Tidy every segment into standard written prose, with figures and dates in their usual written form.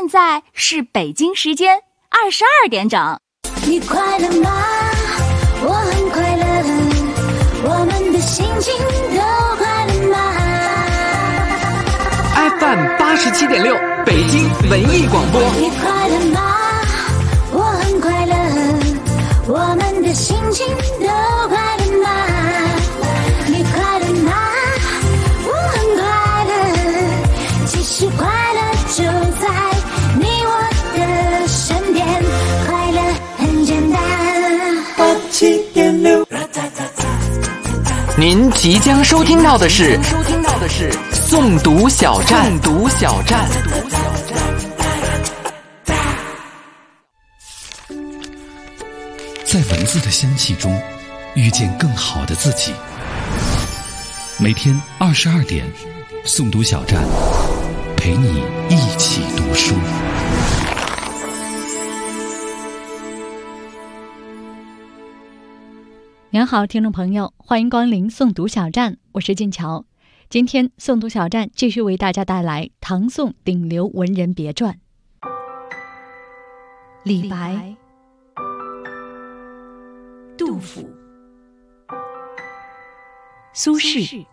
现在是北京时间22点整。 你快乐吗？我很快乐，我们的心情都快乐吗？ FM 87.6北京文艺广播。 你快乐吗？我很快乐，我们的心情都快乐吗？你快乐吗？我很快乐，其实快乐就在你我的身边，快乐很简单。87.6。 您即将收听到的是诵读小站。 在文字的香气中遇见更好的自己。每天22点，诵读小站陪你一起读书。 您好，听众朋友，欢迎光临诵读小站，我是静乔。今天诵读小站继续为大家带来唐宋顶流文人别传。李白、杜甫、苏轼、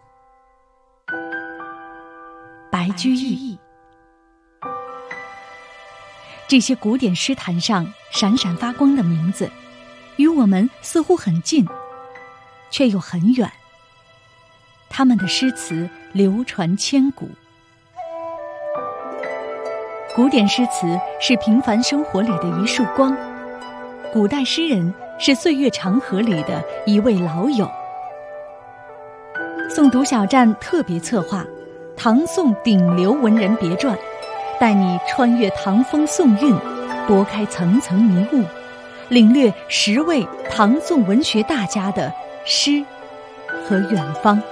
白居易，这些古典诗坛上闪闪发光的名字，与我们似乎很近，却又很远。他们的诗词流传千古。古典诗词是平凡生活里的一束光，古代诗人是岁月长河里的一位老友。诵读小站特别策划唐宋顶流文人别传，带你穿越唐风宋韵，拨开层层迷雾，领略10位唐宋文学大家的诗和远方。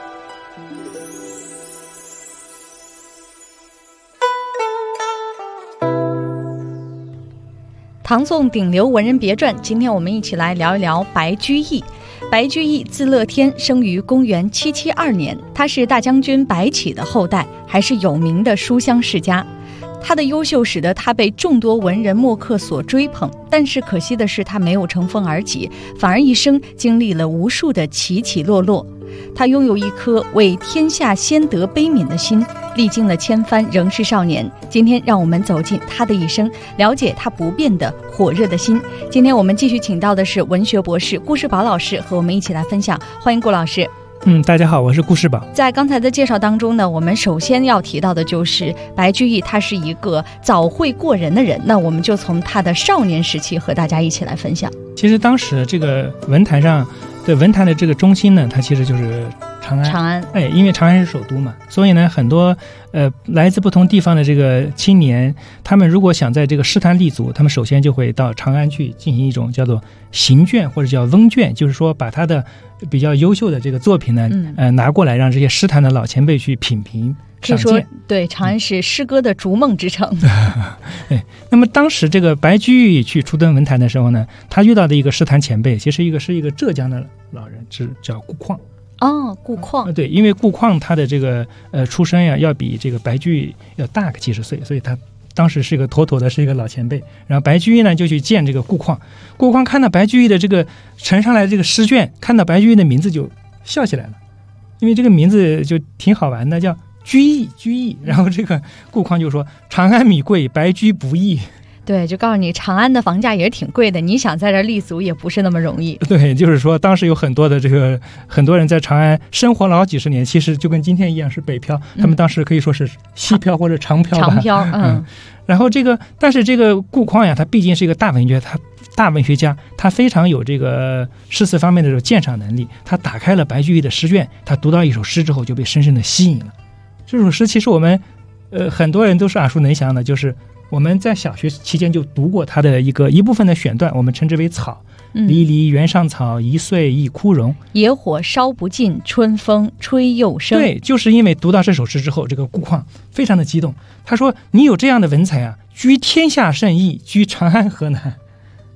唐宋顶流文人别传，今天我们一起来聊一聊白居易。白居易字乐天，生于公元772年，他是大将军白起的后代，还是有名的书香世家。他的优秀使得他被众多文人墨客所追捧，但是可惜的是他没有乘风而起，反而一生经历了无数的起起落落。他拥有一颗为天下先得悲悯的心，历经了千帆仍是少年。今天让我们走进他的一生，了解他不变的火热的心。今天我们继续请到的是文学博士顾世宝老师，和我们一起来分享。欢迎顾老师。 大家好，我是顾世宝。 在刚才的介绍当中呢，我们首先要提到的就是白居易，他是一个早慧过人的人。那我们就从他的少年时期和大家一起来分享。 其实当时这个文坛上对文坛的这个中心呢，它其实就是长安。因为长安是首都嘛，所以呢，很多来自不同地方的这个青年，他们如果想在这个诗坛立足，他们首先就会到长安去进行一种叫做行卷或者叫翁卷，就是说把他的比较优秀的这个作品呢，拿过来让这些诗坛的老前辈去品评。 可以说，对，长安是诗歌的逐梦之城。 那么当时这个白居易去初登文坛的时候呢，他遇到的一个诗坛前辈，其实是一个浙江的老人，叫顾况。 顾况。 对，因为顾况他的这个出身呀，要比这个白居易要大个几十岁，所以他当时是一个妥妥的是一个老前辈。然后白居易呢就去见这个顾况，顾况看到白居易的这个呈上来的这个诗卷，看到白居易的名字就笑起来了，因为这个名字就挺好玩的，叫居易。然后这个顾况就说：“长安米贵，白居不易。” 对，就告诉你长安的房价也是挺贵的，你想在这立足也不是那么容易。 对，就是说当时有很多人在长安生活了好几十年，其实就跟今天一样是北漂，他们当时可以说是西漂或者长漂吧。然后但是这个顾况呀，他毕竟是一个大文学家，他非常有这个诗词方面的这种鉴赏能力。他打开了白居易的诗卷，他读到一首诗之后就被深深的吸引了。这首诗其实我们很多人都是耳熟能详的，就是我们在小学期间就读过它的一部分的选段，我们称之为草。离离原上草，一岁一枯荣。野火烧不尽，春风吹又生。对，就是因为读到这首诗之后，这个顾况非常的激动。他说：“你有这样的文采啊，居天下甚易，居长安何难？”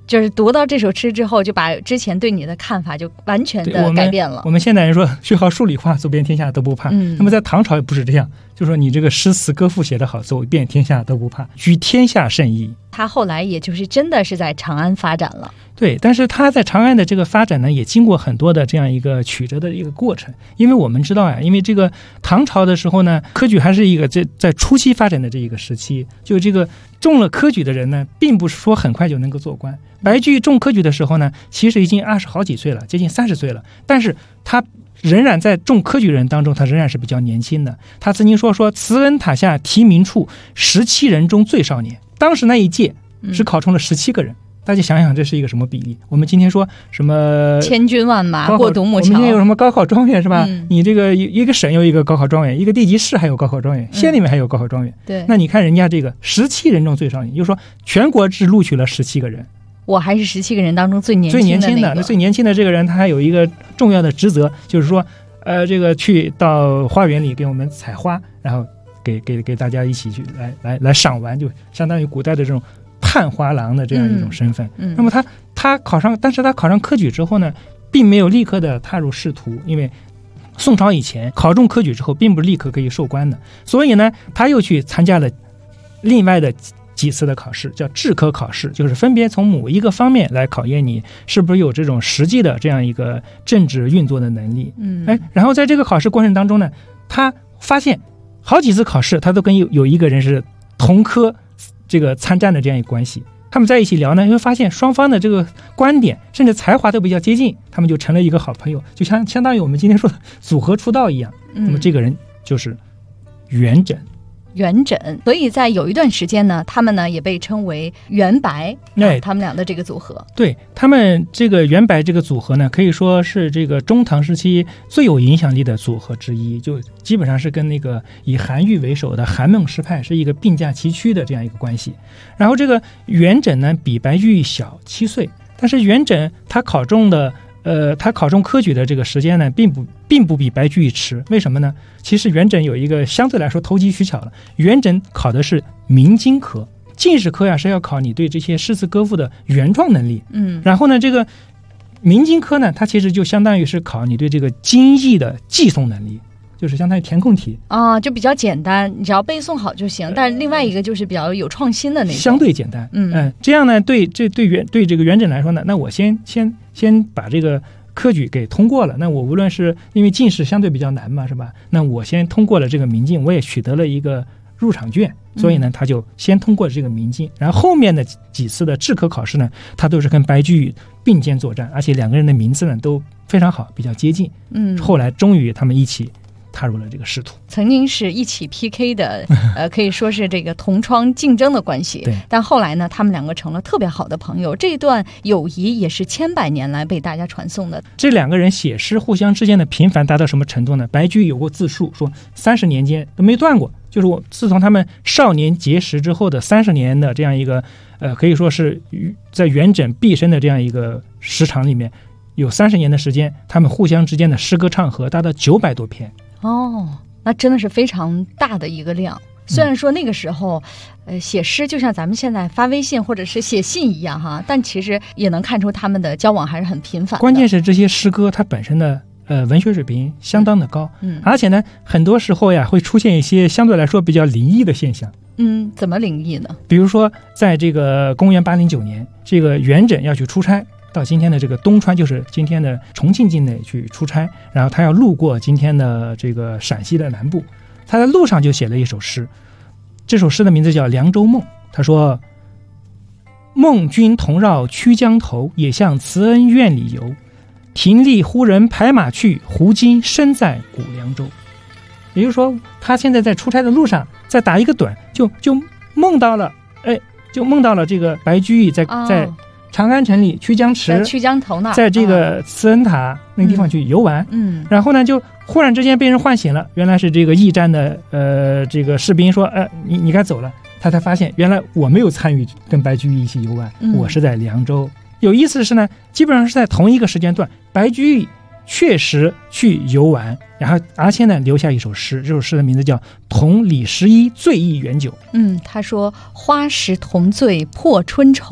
就是读到这首诗之后，就把之前对你的看法就完全的改变了。 我们现代人说学好数理化，走遍天下都不怕。那么在唐朝也不是这样，就说你这个诗词歌赋写得好，走遍天下都不怕，居天下甚易。 他后来也就是真的是在长安发展了。 对，但是他在长安的这个发展呢，也经过很多的这样一个曲折的一个过程。因为我们知道呀，因为这个唐朝的时候呢，科举还是一个在初期发展的这一个时期，就这个中了科举的人呢，并不是说很快就能够做官。白居易中科举的时候呢，其实已经20好几岁了，接近30岁了，但是他仍然在中科举人当中，他仍然是比较年轻的。他曾经说慈恩塔下题名处，17人中最少年。当时那一届是考中了17个人。大家想想，这是一个什么比例？我们今天说什么千军万马过独木桥， 我们今天有什么高考状元是吧？你这个一个省有一个高考状元，一个地级市还有高考状元，县里面还有高考状元。 对， 那你看人家这个17人中最少年，就是说全国只录取了17个人， 我还是17个人当中最年轻的。 那最年轻的这个人，他还有一个重要的职责，就是说，这个去到花园里给我们采花，然后给大家一起去来赏玩，就相当于古代的这种探花郎的这样一种身份。那么他考上，但是他考上科举之后呢，并没有立刻的踏入仕途，因为宋朝以前考中科举之后，并不是立刻可以授官的，所以呢，他又去参加了另外的几次的考试，叫制科考试，就是分别从某一个方面来考验你是不是有这种实际的这样一个政治运作的能力。然后在这个考试过程当中呢，他发现好几次考试，他都跟有一个人是同科这个参战的这样一个关系。他们在一起聊呢，会发现双方的这个观点甚至才华都比较接近，他们就成了一个好朋友，就相当于我们今天说的组合出道一样。那么这个人就是元稹。 所以在有一段时间呢，他们呢也被称为元白，他们俩的这个组合。对，他们这个元白这个组合呢，可以说是这个中唐时期最有影响力的组合之一，就基本上是跟那个以韩愈为首的韩孟诗派是一个并驾齐驱的这样一个关系。然后这个元稹呢比白居易小7岁，但是元稹他考中科举的这个时间呢，并不比白居易迟。为什么呢？其实元稹有一个相对来说投机取巧了，元稹考的是明经科，进士科呀是要考你对这些诗词歌赋的原创能力。然后呢，这个明经科呢，它其实就相当于是考你对这个经义的记诵能力。就是相当于填空题啊，就比较简单，你只要背诵好就行。但是另外一个就是比较有创新的那种，相对简单。这样呢，对这个元稹来说呢，那我先把这个科举给通过了。那我无论是因为进士相对比较难嘛，是吧？那我先通过了这个明经，我也取得了一个入场券，所以呢，他就先通过这个明经。然后后面的几次的制科考试呢，他都是跟白居易并肩作战，而且两个人的名字呢都非常好，比较接近。后来终于他们一起踏入了这个仕途，曾经是一起 PK 的，可以说是这个同窗竞争的关系。对，但后来呢，他们两个成了特别好的朋友，这段友谊也是千百年来被大家传颂的。这两个人写诗互相之间的频繁达到什么程度呢？白居易有过自述，说30年间都没断过，就是我自从他们少年结识之后的30年的这样一个，可以说是在元稹毕生的这样一个时长里面，有30年的时间，他们互相之间的诗歌唱和达到900多篇。那真的是非常大的一个量。虽然说那个时候写诗就像咱们现在发微信或者是写信一样哈，但其实也能看出他们的交往还是很频繁的。关键是这些诗歌它本身的文学水平相当的高，而且呢很多时候呀会出现一些相对来说比较灵异的现象。怎么灵异呢？比如说在这个公元809年，这个元稹要去出差到今天的这个东川，就是今天的重庆境内去出差，然后他要路过今天的这个陕西的南部，他在路上就写了一首诗，这首诗的名字叫《凉州梦》。他说：梦君同绕曲江头，也向慈恩院里游，庭里忽人拍马去，胡今身在古凉州。也就是说他现在在出差的路上，再打一个盹，就梦到了这个白居易在长安城里曲江池，曲江头那儿，在这个慈恩塔那个地方去游玩。然后呢就忽然之间被人唤醒了，原来是这个驿站的这个士兵说你该走了。他才发现原来我没有参与跟白居易一起游玩，我是在凉州。有意思的是呢，基本上是在同一个时间段，白居易确实去游玩，然后而且呢留下一首诗，这首诗的名字叫《同李十一醉忆元酒》。他说：花时同醉破春愁，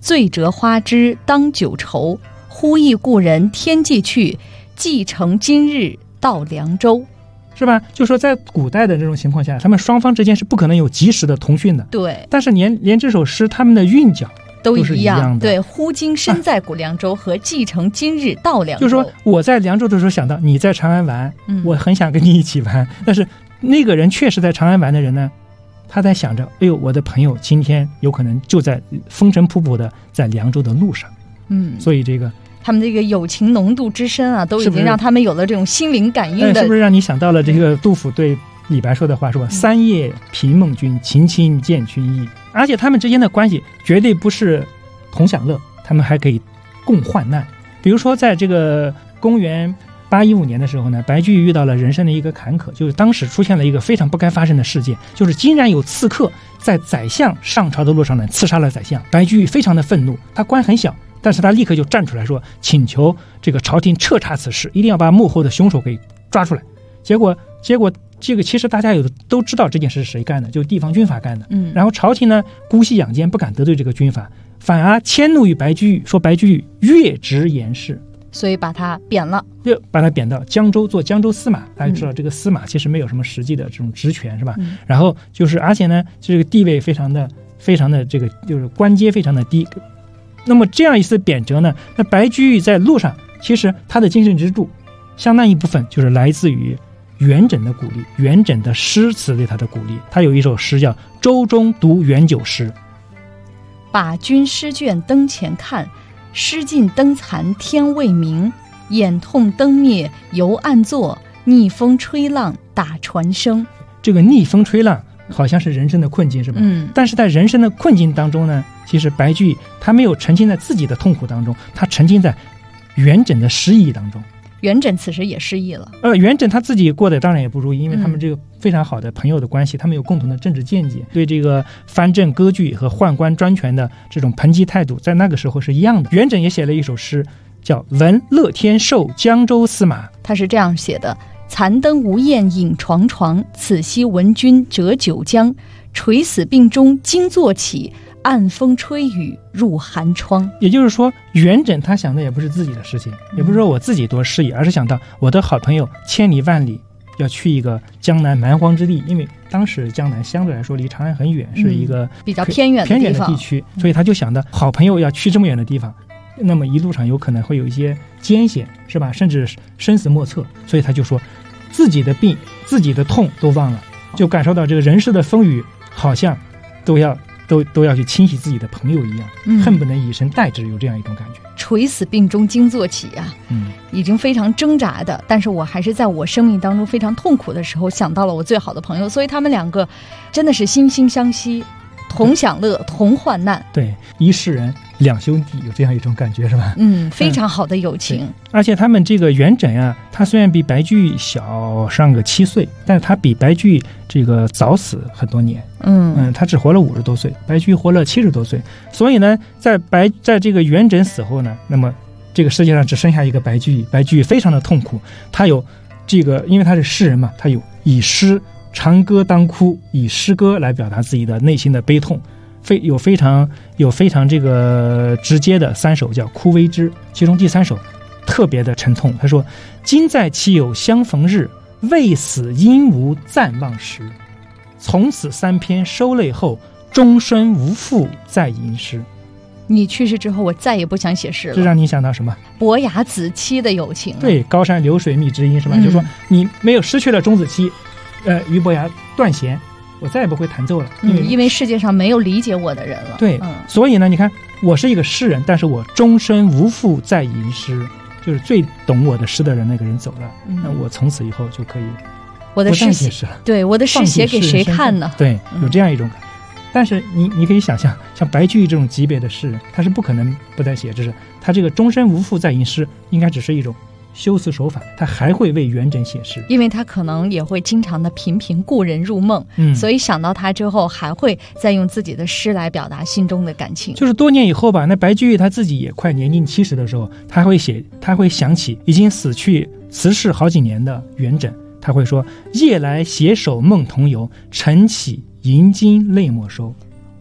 醉折花枝当酒愁，忽忆故人天际去，既乘今日到凉州。 是吧？就说在古代的这种情况下，他们双方之间是不可能有及时的通讯的。 对， 但是连这首诗他们的韵脚都是一样的。 对，忽今身在古凉州和既乘今日到凉州。 就是说我在凉州的时候想到你在长安玩，我很想跟你一起玩，但是那个人确实在长安玩的人呢，他在想着，哎呦，我的朋友今天有可能就在风尘仆仆的在凉州的路上。所以这个他们这个友情浓度之深啊，都已经让他们有了这种心灵感应的。 是不是让你想到了这个杜甫对李白说的话，说三夜凭梦君，情亲见君意。而且他们之间的关系绝对不是同享乐，他们还可以共患难。比如说在这个公元815年的时候呢，白居易遇到了人生的一个坎坷，就是当时出现了一个非常不该发生的事件，就是竟然有刺客在宰相上朝的路上呢刺杀了宰相。白居易非常的愤怒，他官很小，但是他立刻就站出来说，请求这个朝廷彻查此事，一定要把幕后的凶手给抓出来。结果这个其实大家都知道这件事是谁干的，就是地方军阀干的。然后朝廷呢姑息养奸，不敢得罪这个军阀，反而迁怒于白居易，说白居易越职言事，所以把他贬了， 就把他贬到江州做江州司马。大家知道这个司马其实没有什么实际的这种职权，是吧？然后就是而且呢这个地位非常的这个就是官阶非常的低。那么这样一次贬谪呢，那白居易在路上其实他的精神支柱相当一部分就是来自于元稹的鼓励，元稹的诗词对他的鼓励。他有一首诗叫《舟中读元九诗》， 把君诗卷灯前看，诗尽灯残天未明，眼痛灯灭犹暗坐，逆风吹浪打船声。 这个逆风吹浪好像是人生的困境，是吧？但是在人生的困境当中呢，其实白居易他没有沉浸在自己的痛苦当中，他沉浸在元稹的诗意当中。 元稹此时也失忆了。 元稹他自己过得当然也不如意，因为他们这个非常好的朋友的关系，他们有共同的政治见解，对这个藩镇割据和宦官专权的这种抨击态度，在那个时候是一样的。元稹也写了一首诗，叫《闻乐天寿江州司马》， 他是这样写的：残灯无焰影幢幢，此夕闻君折九江。垂死病中惊坐起，暗风吹雨入寒窗。 也就是说，元稹他想的也不是自己的事情，也不是说我自己多失意，而是想到我的好朋友千里万里要去一个江南蛮荒之地，因为当时江南相对来说离长安很远，是一个比较偏远的地区，所以他就想到好朋友要去这么远的地方，那么一路上有可能会有一些艰险，是吧？甚至生死莫测，所以他就说自己的病自己的痛都忘了，就感受到这个人世的风雨好像都要去清洗自己的朋友一样，恨不能以身代之，有这样一种感觉。 垂死病中惊坐起啊，已经非常挣扎的，但是我还是在我生命当中非常痛苦的时候想到了我最好的朋友，所以他们两个真的是惺惺相惜，同享乐同患难。 对，一世人两兄弟，有这样一种感觉，是吧？ 非常好的友情。 而且他们这个元稹啊，他虽然比白居易小上个7岁，但是他比白居易这个早死很多年。他只活了50多岁，白居易活了70多岁。所以呢，在这个元稹死后呢，那么这个世界上只剩下一个白居易。白居易非常的痛苦，他有这个，因为他是诗人嘛，他有以诗长歌当哭，以诗歌来表达自己的内心的悲痛。有非常这个直接的3首叫《哭微之》，其中第3首特别的沉痛。他说：今在岂有相逢日，未死应无暂忘时。从此3篇收泪后，终身无复再吟诗。 你去世之后，我再也不想写诗了。 这让你想到什么？ 伯牙子期的友情。 对，高山流水觅知音，是吧？就是说你没有失去了钟子期，俞伯牙断弦，我再也不会弹奏了， 因为世界上没有理解我的人了。 对，所以呢，你看，我是一个诗人，但是我终身无复再吟诗，就是最懂我的诗的人，那个人走了，那我从此以后就可以我的诗写了，对，我的诗写给谁看呢？ 对，有这样一种感觉。但是你可以想象，像白居易这种级别的诗人，他是不可能不再写，就是他这个终身无复再吟诗，应该只是一种修辞手法，他还会为元稹写诗， 因为他可能也会经常的频频故人入梦，所以想到他之后，还会再用自己的诗来表达心中的感情。 就是多年以后吧，那白居易他自己也快年近70的时候，他会想起已经死去辞世好几年的元稹，他会说：夜来携手梦同游，晨起吟经泪莫收。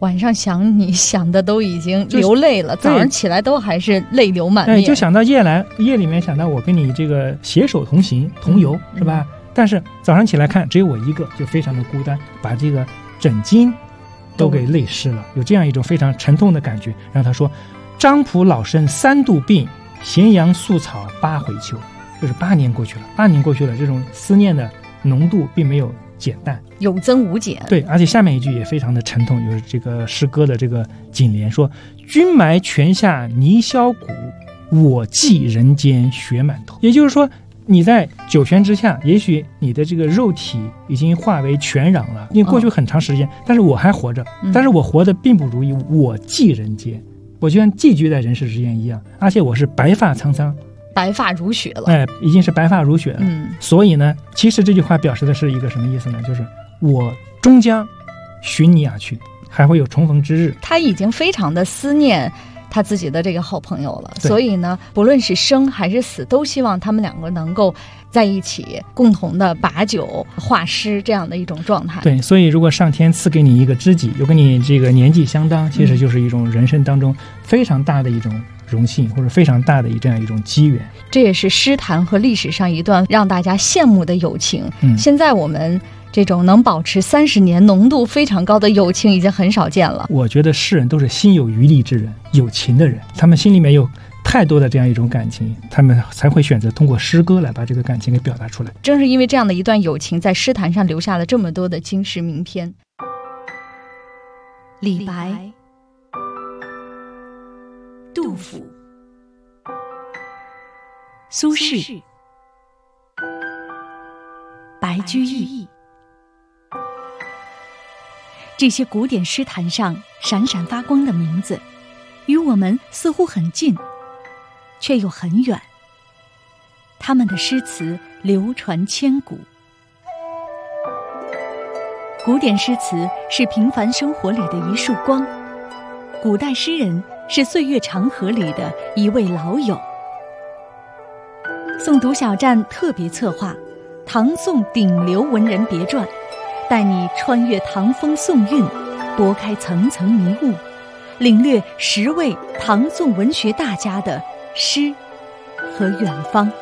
晚上想你想的都已经流泪了，早上起来都还是泪流满面。 就想到夜里面想到我跟你这个携手同行同游，是吧？但是早上起来看只有我一个，就非常的孤单，把这个枕巾都给泪湿了，有这样一种非常沉痛的感觉。然后他说：“张仆老身3度病，咸阳宿草8回秋。”就是8年过去了，这种思念的浓度并没有减淡， 有增无减。 对，而且下面一句也非常的沉痛，就是这个诗歌的这个颈联说：“君埋泉下泥销骨，我寄人间血满头。”也就是说，你在九泉之下，也许你的这个肉体已经化为泉壤了，因为过去很长时间，但是我还活着，但是我活得并不如意，我寄人间，我就像寄居在人世之间一样，而且我是白发苍苍。 白发如雪了， 已经是白发如雪了。所以呢，其实这句话表示的是一个什么意思呢？就是我终将寻你而去，还会有重逢之日。 他已经非常的思念他自己的这个好朋友了，所以呢，不论是生还是死，都希望他们两个能够在一起，共同的把酒话诗这样的一种状态。 对，所以如果上天赐给你一个知己，又跟你这个年纪相当，其实就是一种人生当中非常大的一种荣幸，或者非常大的这样一种机缘。 这也是诗坛和历史上一段让大家羡慕的友情。现在我们这种能保持30年浓度非常高的友情已经很少见了。 我觉得诗人都是心有余力之人，有情的人，他们心里面有太多的这样一种感情，他们才会选择通过诗歌来把这个感情给表达出来。 正是因为这样的一段友情，在诗坛上留下了这么多的经世名篇。李白、杜甫、苏轼、白居易，这些古典诗坛上闪闪发光的名字，与我们似乎很近，却又很远。他们的诗词流传千古。古典诗词是平凡生活里的一束光，古代诗人是岁月长河里的一位老友。诵读小站特别策划唐宋顶流文人别传，带你穿越唐风宋韵，拨开层层迷雾，领略10位唐宋文学大家的诗和远方。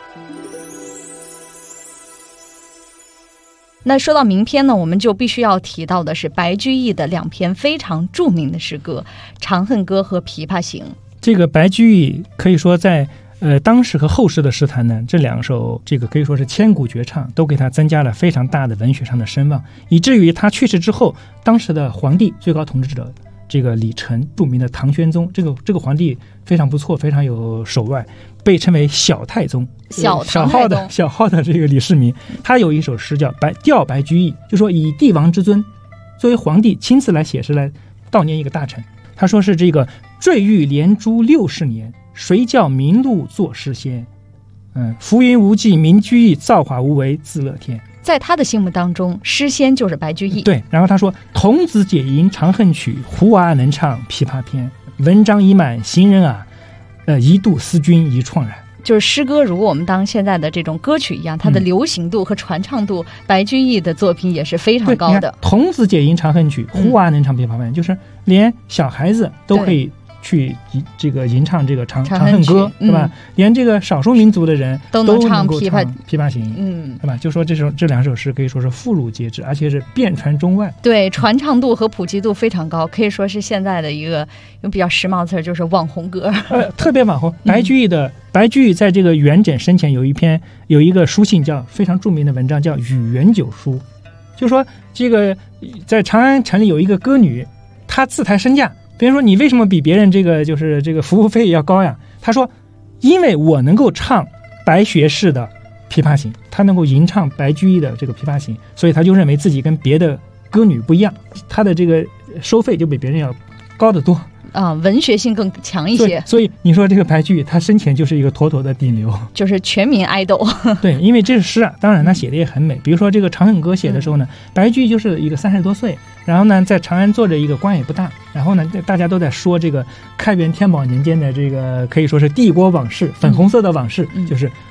那说到名篇呢，我们就必须要提到的是白居易的2篇非常著名的诗歌《长恨歌》和《琵琶行》。 这个白居易可以说在当时和后世的诗坛呢，这2首这个可以说是千古绝唱，都给他增加了非常大的文学上的声望，以至于他去世之后，当时的皇帝最高统治者这个李忱，著名的唐玄宗，这个皇帝非常不错，非常有手腕，被称为小太宗，小号的这个李世民。他有一首诗叫吊白居易，就说以帝王之尊，作为皇帝亲自来写诗来悼念一个大臣。他说是这个坠玉连珠60年，谁教名禄作诗仙？浮云无际名居易，造化无为自乐天。 在他的心目当中，诗仙就是白居易。 对，然后他说：“童子解吟长恨曲，胡娃能唱琵琶篇。文章已满行人耳，一度思君一怆然。” 就是诗歌，如果我们当现在的这种歌曲一样，它的流行度和传唱度，白居易的作品也是非常高的。 童子解吟长恨曲，胡娃能唱琵琶篇，就是连小孩子都可以去这个吟唱这个长恨歌，对吧？连这个少数民族的人都能唱琵琶行，对吧？就说这2首诗可以说是妇孺皆知，而且是遍传中外。 对，传唱度和普及度非常高，可以说是现在的一个用比较时髦的词，就是网红歌。 特别网红。白居易在这个元稹生前有一个书信叫非常著名的文章，叫《与元九书》，就说这个在长安城里有一个歌女，她自抬身价。别人说你为什么比别人这个服务费要高呀？他说，因为我能够唱白学士的琵琶行，他能够吟唱白居易的这个琵琶行，所以他就认为自己跟别的歌女不一样，他的这个收费就比别人要高得多啊，文学性更强一些。 所以你说这个白居易他生前就是一个妥妥的顶流， 就是全民爱豆。 对，因为这是诗啊，当然他写的也很美。比如说这个《长恨歌》写的时候呢，白居易就是一个30多岁，然后呢在长安做着一个官也不大，然后呢大家都在说这个开元天宝年间的这个可以说是帝国往事，粉红色的往事，就是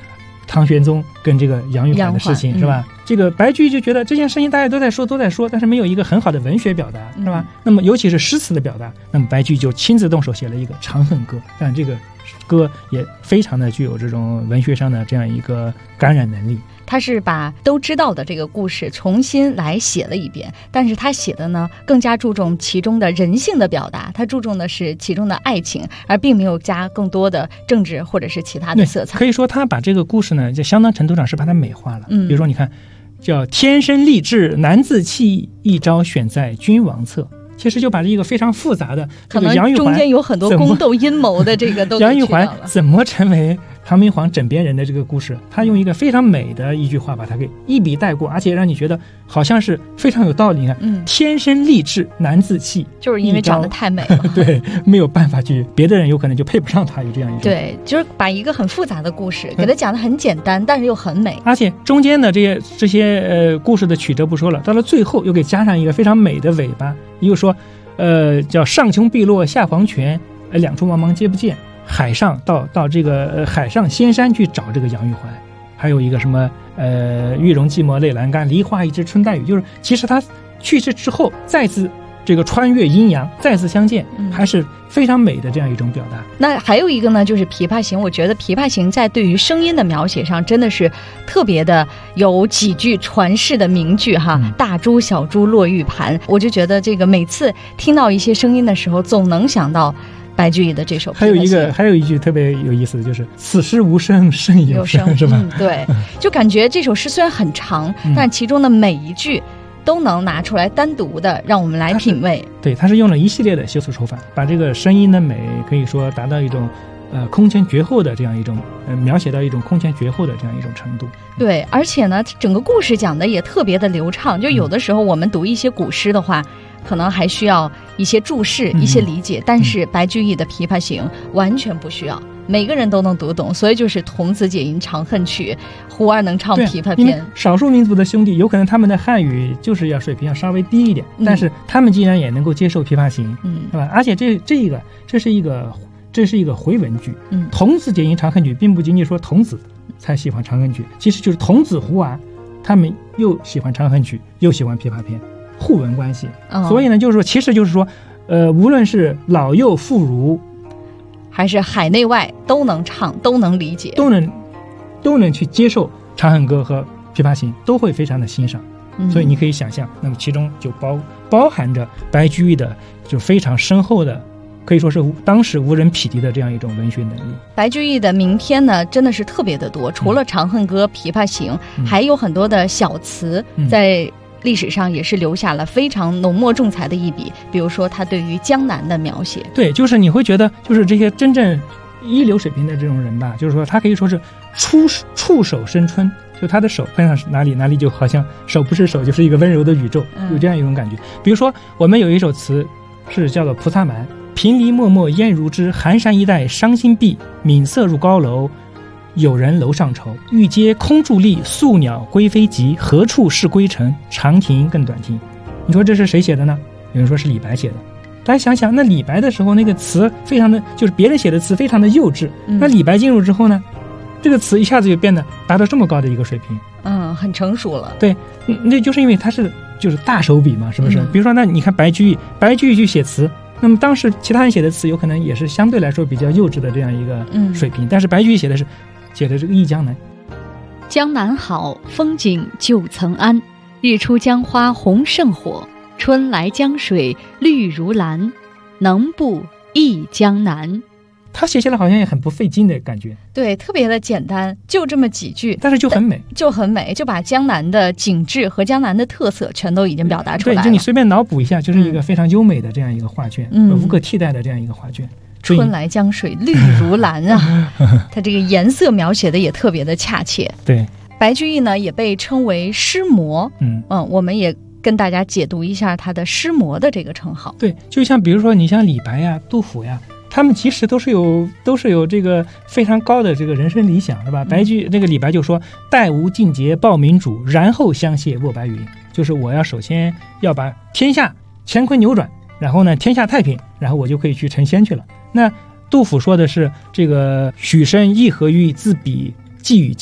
唐玄宗跟这个杨玉环的事情，是吧？这个白居易就觉得这件事情大家都在说，但是没有一个很好的文学表达，是吧？那么尤其是诗词的表达，那么白居易就亲自动手写了一个《长恨歌》，让这个歌也非常的具有这种文学上的这样一个感染能力。 他是把都知道的这个故事重新来写了一遍，但是他写的呢更加注重其中的人性的表达，他注重的是其中的爱情，而并没有加更多的政治或者是其他的色彩。 可以说他把这个故事呢，在相当程度上是把它美化了。比如说你看，叫天生丽质难自弃，一朝选在君王侧。其实就把这个非常复杂的这个杨玉环中间有很多宫斗阴谋的这个都杨玉环怎么成为唐明皇枕边人的这个故事，他用一个非常美的一句话把它给一笔带过，而且让你觉得好像是非常有道理。天生丽质难自弃， 就是因为长得太美了。对， 没有办法去，别的人有可能就配不上他，有这样一种。 对，就是把一个很复杂的故事给它讲得很简单，但是又很美。 而且中间的这些故事的曲折不说了，到了最后又给加上一个非常美的尾巴，又说叫上穷碧落下黄泉，两处茫茫皆不见。海上到这个海上仙山去找这个杨玉环，还有一个什么玉容寂寞泪阑干，梨花一枝春带雨，就是其实他去世之后再次这个穿越阴阳再次相见，还是非常美的这样一种表达。 那还有一个呢，就是琵琶行。我觉得琵琶行在对于声音的描写上真的是特别的有几句传世的名句哈，大珠小珠落玉盘。我就觉得这个每次听到一些声音的时候，总能想到白居易的这首琵琶行。 还有一句特别有意思的就是此诗无声胜有声，是吧？ 对，就感觉这首诗虽然很长，但其中的每一句都能拿出来单独的让我们来品味。 对，它是用了一系列的修辞手法，把这个声音的美可以说达到一种空前绝后的这样一种描写到一种空前绝后的这样一种程度。 对，而且呢整个故事讲的也特别的流畅，就有的时候我们读一些古诗的话，可能还需要一些注释一些理解，但是白居易的琵琶行完全不需要，每个人都能读懂。所以就是童子解吟长恨曲，胡儿能唱琵琶篇。 少数民族的兄弟有可能他们的汉语就是要水平要稍微低一点，但是他们竟然也能够接受琵琶行，是吧？而且这是一个回文句。童子解吟长恨曲并不仅仅说童子才喜欢长恨曲，其实就是童子胡儿他们又喜欢长恨曲又喜欢琵琶篇，互文关系。所以呢就是说，其实就是说无论是老幼妇孺还是海内外都能唱，都能理解， 都能去接受长恨歌和琵琶行，都会非常的欣赏。所以你可以想象，那么其中就包含着白居易的就非常深厚的，可以说是当时无人匹敌的这样一种文学能力。 白居易的名篇呢真的是特别的多，除了长恨歌、琵琶行，还有很多的小词在历史上也是留下了非常浓墨重彩的一笔。比如说他对于江南的描写， 对，就是你会觉得就是这些真正一流水平的这种人吧，就是说他可以说是触手生春，就他的手碰上哪里就好像手不是手，就是一个温柔的宇宙，有这样一种感觉。比如说我们有一首词是叫做《菩萨蛮》，平篱漠漠烟如织，寒山一带伤心碧，闽色入高楼，有人楼上愁，玉阶空伫立，宿鸟归飞急，何处是归程，长亭更短亭。你说这是谁写的呢？有人说是李白写的。大家想想，那李白的时候那个词非常的，就是别人写的词非常的幼稚，那李白进入之后呢，这个词一下子就变得达到这么高的一个水平， 很成熟了。 对，那就是因为他是就是大手笔嘛，是不是？比如说那你看白居易去写词，那么当时其他人写的词有可能也是相对来说比较幼稚的这样一个水平，但是白居易写的这个忆江南。 江南好，风景旧曾谙，日出江花红胜火，春来江水绿如蓝，能不忆江南。 他写起来好像也很不费劲的感觉， 对，特别的简单，就这么几句， 但是就很美， 就把江南的景致和江南的特色全都已经表达出来了。 对，就你随便脑补一下，就是一个非常优美的这样一个画卷，无可替代的这样一个画卷。 春来江水绿如蓝啊，它这个颜色描写的也特别的恰切。 对， 白居易呢也被称为诗魔，我们也跟大家解读一下他的诗魔的这个称号。 对，就像比如说你像李白呀、杜甫呀，他们其实都是有这个非常高的这个人生理想，是吧？这个李白就说：“待吾尽节报民主，然后相谢卧白云。”就是我要首先要把天下乾坤扭转，然后呢天下太平，然后我就可以去成仙去了。那杜甫说的是这个许身亦何欲自比寄与弃，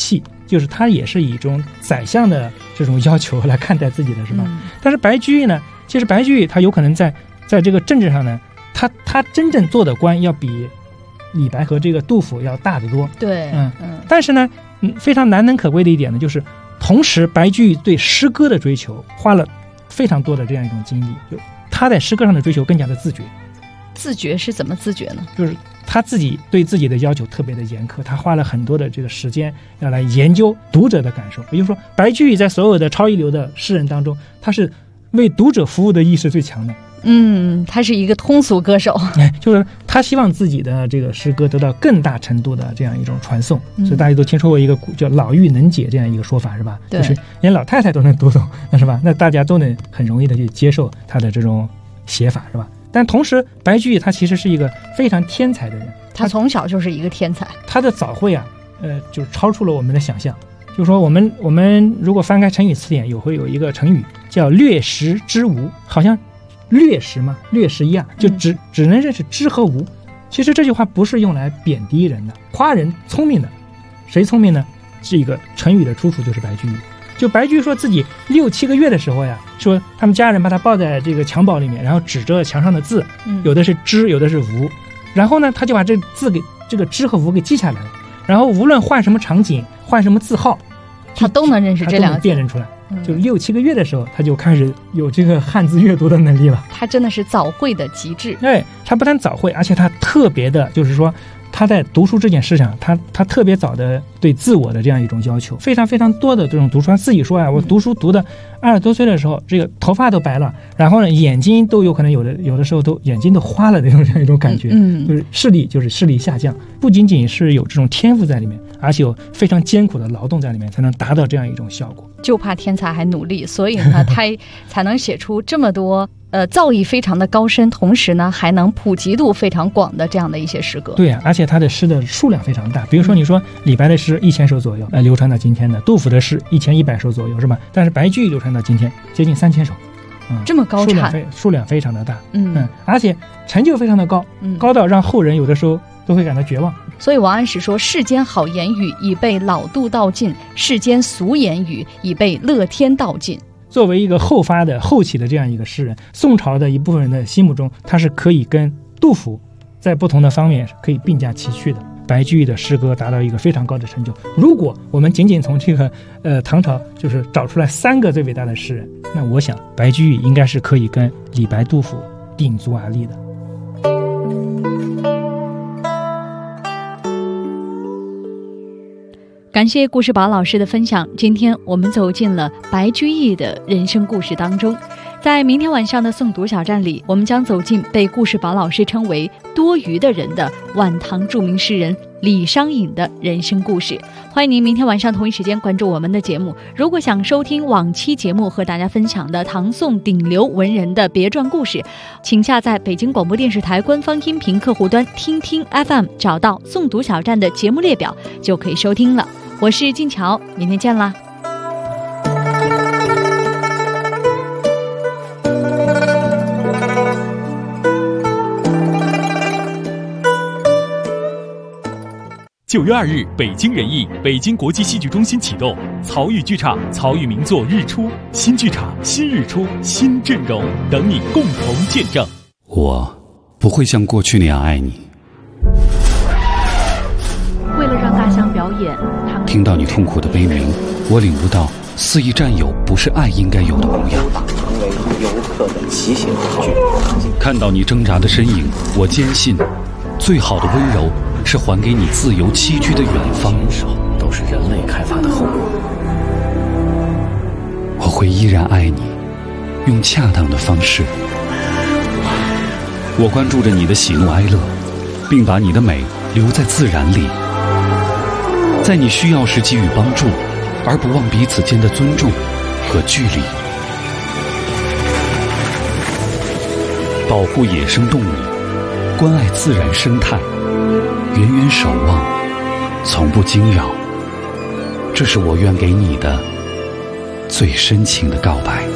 就是他也是以一种宰相的这种要求来看待自己的，是吧？但是白居易呢，其实白居易他有可能在这个政治上呢，他真正做的官要比李白和这个杜甫要大得多。 对， 但是呢，非常难能可贵的一点呢，就是同时白居易对诗歌的追求花了非常多的这样一种精力，就他在诗歌上的追求更加的自觉。 自觉是怎么自觉呢？ 就是他自己对自己的要求特别的严苛，他花了很多的这个时间要来研究读者的感受。也就是说，白居易在所有的超一流的诗人当中，他是为读者服务的意识最强的。 他是一个通俗歌手， 就是他希望自己的这个诗歌得到更大程度的这样一种传颂。所以大家都听说过一个叫老妪能解这样一个说法，是吧？ 对， 就是连老太太都能读懂，那是吧？那大家都能很容易的去接受他的这种写法，是吧？但同时，白居易他其实是一个非常天才的人， 他从小就是一个天才。 他的早慧啊，就超出了我们的想象。就是说，我们如果翻开成语词典，会有一个成语叫略识之无，好像略识嘛，略识一样，就只能认识知和无。其实这句话不是用来贬低人的，夸人聪明的。谁聪明呢？这个成语的出处就是白居易。就白居易说自己6、7个月的时候呀，说他们家人把他抱在这个襁褓里面，然后指着墙上的字，有的是知，有的是无，然后呢，他就把这字给这个知和无给记下来了，然后无论换什么场景，换什么字号， 他都能认识这两个字， 辨认出来。就6、7个月的时候，他就开始有这个汉字阅读的能力了。 他真的是早慧的极致。 他不但早慧，而且他特别的，就是说他在读书这件事上，他特别早的对自我的这样一种要求，非常非常多的这种读书。他自己说啊，我读书读的20多岁的时候，这个头发都白了，然后呢，眼睛都有可能有的时候都眼睛都花了这样一种感觉，就是视力下降。不仅仅是有这种天赋在里面，而且有非常艰苦的劳动在里面，才能达到这样一种效果。 就怕天才还努力，所以呢，他才能写出这么多造诣非常的高深，同时呢还能普及度非常广的这样的一些诗歌。 对啊，而且他的诗的数量非常大。比如说你说李白的诗1000首左右，流传到今天的；杜甫的诗1100首左右，是吧？但是白居易流传到今天接近3000首， 这么高产， 数量非常的大，而且成就非常的高，高到让后人有的时候都会感到绝望。 所以王安石说，世间好言语已被老杜道尽，世间俗言语已被乐天道尽。 作为一个后起的这样一个诗人，宋朝的一部分人的心目中，他是可以跟杜甫在不同的方面可以并驾齐驱的。白居易的诗歌达到一个非常高的成就。如果我们仅仅从这个唐朝就是找出来3个最伟大的诗人，那我想白居易应该是可以跟李白、杜甫鼎足而立的。 感谢故事宝老师的分享。今天我们走进了白居易的人生故事当中。在明天晚上的诵读小站里，我们将走进被故事宝老师称为多余的人的晚唐著名诗人李商隐的人生故事。欢迎您明天晚上同一时间关注我们的节目。如果想收听往期节目和大家分享的唐宋顶流文人的别传故事，请下载北京广播电视台官方音频客户端听听 FM， 找到诵读小站的节目列表就可以收听了。我是静乔，明天见啦。 9月2日，北京人艺北京国际戏剧中心启动曹禺剧场曹禺名作《日出》新剧场、新日出、新阵容，等你共同见证。 我不会像过去那样爱你。 为了让大象表演， 听到你痛苦的悲鸣，我领悟到肆意占有不是爱应该有的模样。 成为游客的骑行工具。 看到你挣扎的身影，我坚信，最好的温柔是还给你自由栖居的远方。 都是人类开发的后果。 我会依然爱你，用恰当的方式。我关注着你的喜怒哀乐，并把你的美留在自然里，在你需要时给予帮助，而不忘彼此间的尊重和距离。保护野生动物，关爱自然生态，远远守望，从不惊扰，这是我愿给你的最深情的告白。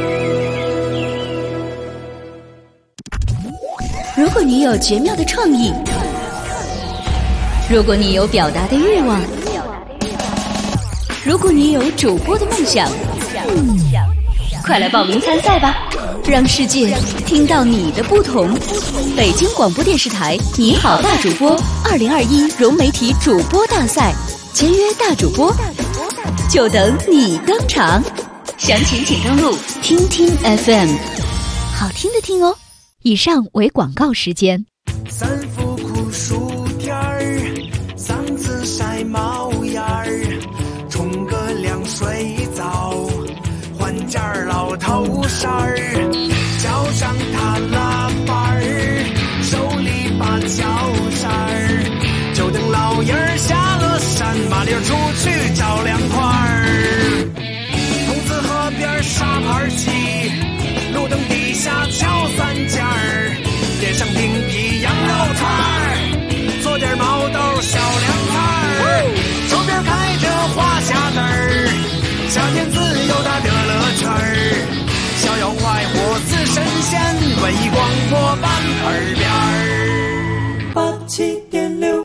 如果你有绝妙的创意，如果你有表达的欲望， 如果你有主播的梦想，快来报名参赛吧，让世界听到你的不同。北京广播电视台你好大主播2021融媒体主播大赛，签约大主播，就等你登场。详情请登录听听 FM， 好听的听哦。以上为广告时间。 三伏酷暑天儿，嗓子晒冒烟儿，冲个凉水澡，换件老头衫儿，脚上踏拉板儿，手里把脚扇儿，就等老爷儿下了山，麻溜出去找凉快儿。筒子河边沙盘棋，路灯底下敲三尖儿，点上冰皮羊肉串儿，做点毛豆小凉菜儿，周边开着花匣子儿，夏天自由的乐乐圈儿，逍遥快活似神仙，文艺广播伴耳边儿。87.6，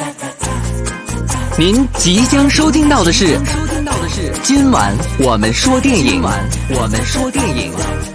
您即将收听到的是今晚我们说电影。